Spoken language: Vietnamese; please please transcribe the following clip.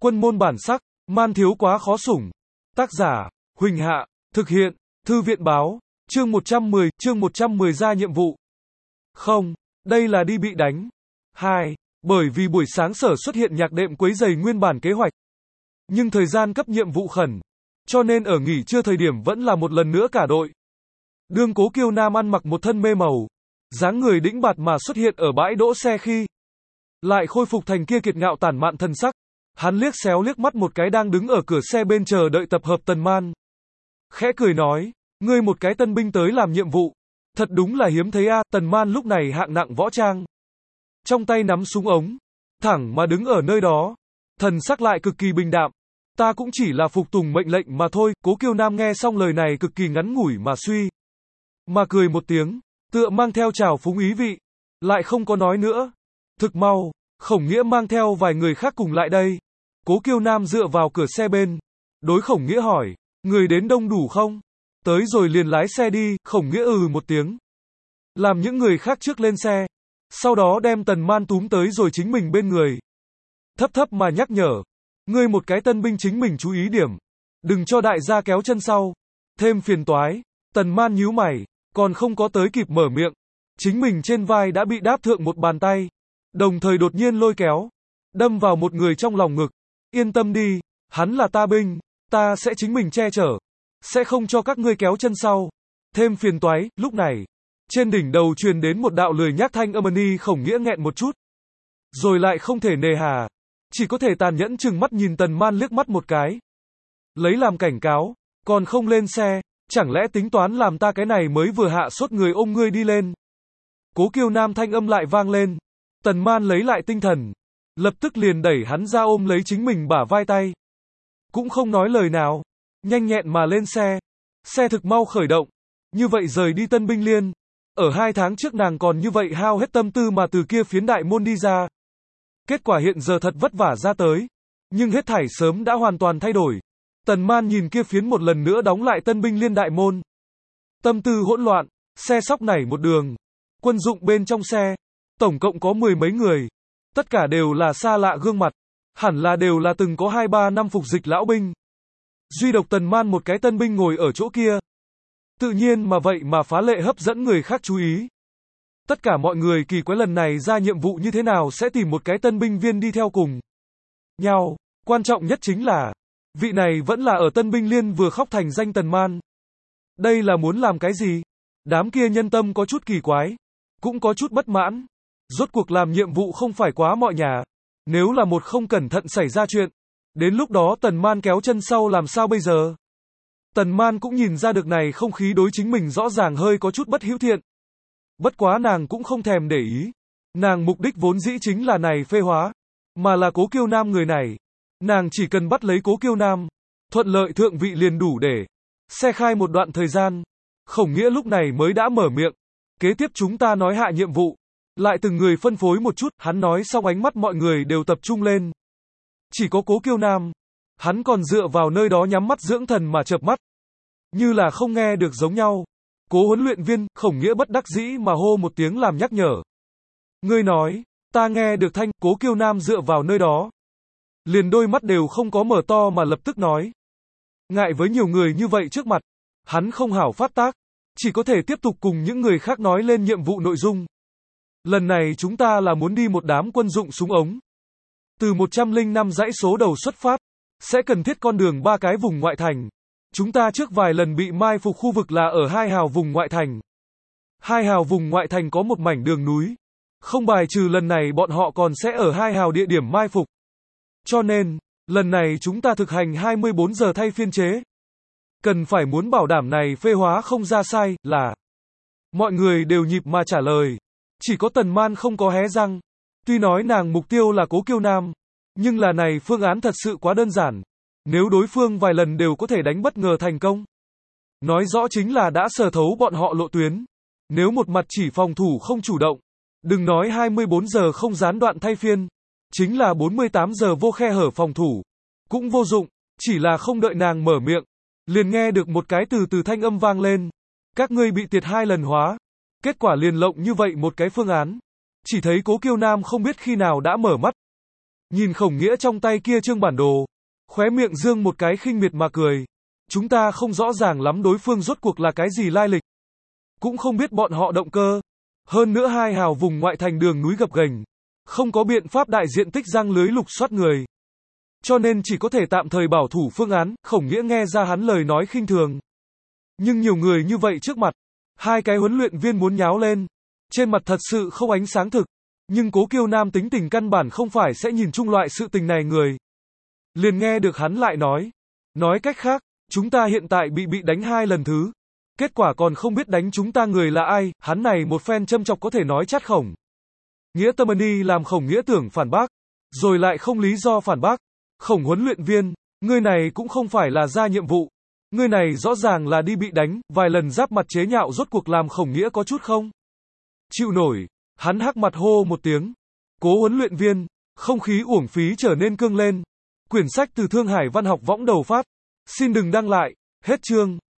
Quân môn bản sắc, man thiếu quá khó sủng. Tác giả, Huỳnh Hạ, thực hiện, Thư viện báo, chương 110 ra nhiệm vụ. Không, đây là đi bị đánh. 2. Bởi vì buổi sáng sở xuất hiện nhạc đệm quấy rầy nguyên bản kế hoạch. Nhưng thời gian cấp nhiệm vụ khẩn, cho nên ở nghỉ trưa thời điểm vẫn là một lần nữa cả đội. Đương Cố Kiêu Nam ăn mặc một thân mê màu, dáng người đĩnh bạt mà xuất hiện ở bãi đỗ xe khi lại khôi phục thành kia kiệt ngạo tản mạn thân sắc. Hắn liếc xéo liếc mắt một cái đang đứng ở cửa xe bên chờ đợi tập hợp Tần Man. Khẽ cười nói, ngươi một cái tân binh tới làm nhiệm vụ. Thật đúng là hiếm thấy a. Tần Man lúc này hạng nặng võ trang, trong tay nắm súng ống, thẳng mà đứng ở nơi đó. Thần sắc lại cực kỳ bình đạm. Ta cũng chỉ là phục tùng mệnh lệnh mà thôi. Cố Kiêu Nam nghe xong lời này cực kỳ ngắn ngủi mà suy. Mà cười một tiếng, tựa mang theo trào phúng ý vị. Lại không có nói nữa. Thực mau, Khổng Nghĩa mang theo vài người khác cùng lại đây. Cố Kiêu Nam dựa vào cửa xe bên. Đối Khổng Nghĩa hỏi, người đến đông đủ không? Tới rồi liền lái xe đi. Khổng Nghĩa một tiếng. Làm những người khác trước lên xe. Sau đó đem Tần Man túm tới rồi chính mình bên người. Thấp thấp mà nhắc nhở. Ngươi một cái tân binh chính mình chú ý điểm. Đừng cho đại gia kéo chân sau. Thêm phiền toái. Tần Man nhíu mày. Còn không có tới kịp mở miệng. Chính mình trên vai đã bị đáp thượng một bàn tay. Đồng thời đột nhiên lôi kéo. Đâm vào một người trong lòng ngực. Yên tâm đi. Hắn là ta binh. Ta sẽ chính mình che chở. Sẽ không cho các ngươi kéo chân sau. Thêm phiền toái. Lúc này, trên đỉnh đầu truyền đến một đạo lười nhác thanh âm. Khổng Nghĩa nghẹn một chút. Rồi lại không thể nề hà. Chỉ có thể tàn nhẫn chừng mắt nhìn Tần Man liếc mắt một cái. Lấy làm cảnh cáo. Còn không lên xe. Chẳng lẽ tính toán làm ta cái này mới vừa hạ sốt người ôm ngươi đi lên. Cố Kiêu Nam thanh âm lại vang lên. Tần Man lấy lại tinh thần. Lập tức liền đẩy hắn ra ôm lấy chính mình bả vai tay. Cũng không nói lời nào. Nhanh nhẹn mà lên xe. Xe thực mau khởi động. Như vậy rời đi Tân Binh Liên. Ở 2 tháng trước nàng còn như vậy hao hết tâm tư mà từ kia phiến đại môn đi ra. Kết quả hiện giờ thật vất vả ra tới. Nhưng hết thảy sớm đã hoàn toàn thay đổi. Tần Man nhìn kia phiến một lần nữa đóng lại Tân Binh Liên đại môn. Tâm tư hỗn loạn. Xe sóc nảy một đường. Quân dụng bên trong xe. Tổng cộng có 10 mấy người. Tất cả đều là xa lạ gương mặt. Hẳn là đều là từng có 2-3 năm phục dịch lão binh. Duy độc Tần Man một cái tân binh ngồi ở chỗ kia. Tự nhiên mà vậy mà phá lệ hấp dẫn người khác chú ý. Tất cả mọi người kỳ quái lần này ra nhiệm vụ như thế nào sẽ tìm một cái tân binh viên đi theo cùng nhau. Quan trọng nhất chính là, vị này vẫn là ở Tân Binh Liên vừa khóc thành danh Tần Man. Đây là muốn làm cái gì? Đám kia nhân tâm có chút kỳ quái. Cũng có chút bất mãn. Rốt cuộc làm nhiệm vụ không phải quá mọi nhà. Nếu là một không cẩn thận xảy ra chuyện. Đến lúc đó Tần Man kéo chân sau làm sao bây giờ? Tần Man cũng nhìn ra được này không khí đối chính mình rõ ràng hơi có chút bất hữu thiện. Bất quá nàng cũng không thèm để ý. Nàng mục đích vốn dĩ chính là này phê hóa. Mà là Cố Kiêu Nam người này. Nàng chỉ cần bắt lấy Cố Kiêu Nam. Thuận lợi thượng vị liền đủ để xe khai một đoạn thời gian. Khổng Nghĩa lúc này mới đã mở miệng. Kế tiếp chúng ta nói hạ nhiệm vụ. Lại từng người phân phối một chút. Hắn nói xong ánh mắt mọi người đều tập trung lên. Chỉ có Cố Kiêu Nam. Hắn còn dựa vào nơi đó nhắm mắt dưỡng thần mà chợp mắt. Như là không nghe được giống nhau. Cố huấn luyện viên, Khổng Nghĩa bất đắc dĩ mà hô một tiếng làm nhắc nhở. Ngươi nói, ta nghe được thanh. Cố Kiêu Nam dựa vào nơi đó. Liền đôi mắt đều không có mở to mà lập tức nói. Ngại với nhiều người như vậy trước mặt. Hắn không hảo phát tác. Chỉ có thể tiếp tục cùng những người khác nói lên nhiệm vụ nội dung. Lần này chúng ta là muốn đi một đám quân dụng súng ống. Từ 105 dãy số đầu xuất phát. Sẽ cần thiết con đường 3 cái vùng ngoại thành. Chúng ta trước vài lần bị mai phục khu vực là ở 2 hào vùng ngoại thành. 2 hào vùng ngoại thành có một mảnh đường núi. Không bài trừ lần này bọn họ còn sẽ ở 2 hào địa điểm mai phục. Cho nên, lần này chúng ta thực hành 24 giờ thay phiên chế. Cần phải muốn bảo đảm này phê hóa không ra sai, là. Mọi người đều nhịp mà trả lời. Chỉ có Tần Man không có hé răng. Tuy nói nàng mục tiêu là Cố Kiêu Nam. Nhưng là này phương án thật sự quá đơn giản. Nếu đối phương vài lần đều có thể đánh bất ngờ thành công. Nói rõ chính là đã sở thấu bọn họ lộ tuyến. Nếu một mặt chỉ phòng thủ không chủ động. Đừng nói 24 giờ không gián đoạn thay phiên. Chính là 48 giờ vô khe hở phòng thủ. Cũng vô dụng. Chỉ là không đợi nàng mở miệng. Liền nghe được một cái từ thanh âm vang lên. Các ngươi bị tiệt 2 lần hóa. Kết quả liền lộng như vậy một cái phương án. Chỉ thấy Cố Kiêu Nam không biết khi nào đã mở mắt. Nhìn Khổng Nghĩa trong tay kia trương bản đồ, khóe miệng dương một cái khinh miệt mà cười. Chúng ta không rõ ràng lắm đối phương rốt cuộc là cái gì lai lịch. Cũng không biết bọn họ động cơ. Hơn nữa hai hào vùng ngoại thành đường núi gập ghềnh, không có biện pháp đại diện tích giăng lưới lục soát người. Cho nên chỉ có thể tạm thời bảo thủ phương án. Khổng Nghĩa nghe ra hắn lời nói khinh thường. Nhưng nhiều người như vậy trước mặt, hai cái huấn luyện viên muốn nháo lên. Trên mặt thật sự không ánh sáng thực. Nhưng Cố Kiêu Nam tính tình căn bản không phải sẽ nhìn chung loại sự tình này người. Liền nghe được hắn lại nói. Nói cách khác, chúng ta hiện tại bị đánh 2 lần thứ. Kết quả còn không biết đánh chúng ta người là ai. Hắn này một phen châm chọc có thể nói chát Khổng Nghĩa tâm đi làm Khổng Nghĩa tưởng phản bác. Rồi lại không lý do phản bác. Khổng huấn luyện viên, ngươi này cũng không phải là ra nhiệm vụ. Ngươi này rõ ràng là đi bị đánh, vài lần giáp mặt chế nhạo rốt cuộc làm Khổng Nghĩa có chút không chịu nổi. Hắn hắc mặt hô một tiếng. Cố huấn luyện viên, không khí uổng phí trở nên cương lên. Quyển sách từ Thương Hải Văn học võng đầu phát. Xin đừng đăng lại. Hết chương.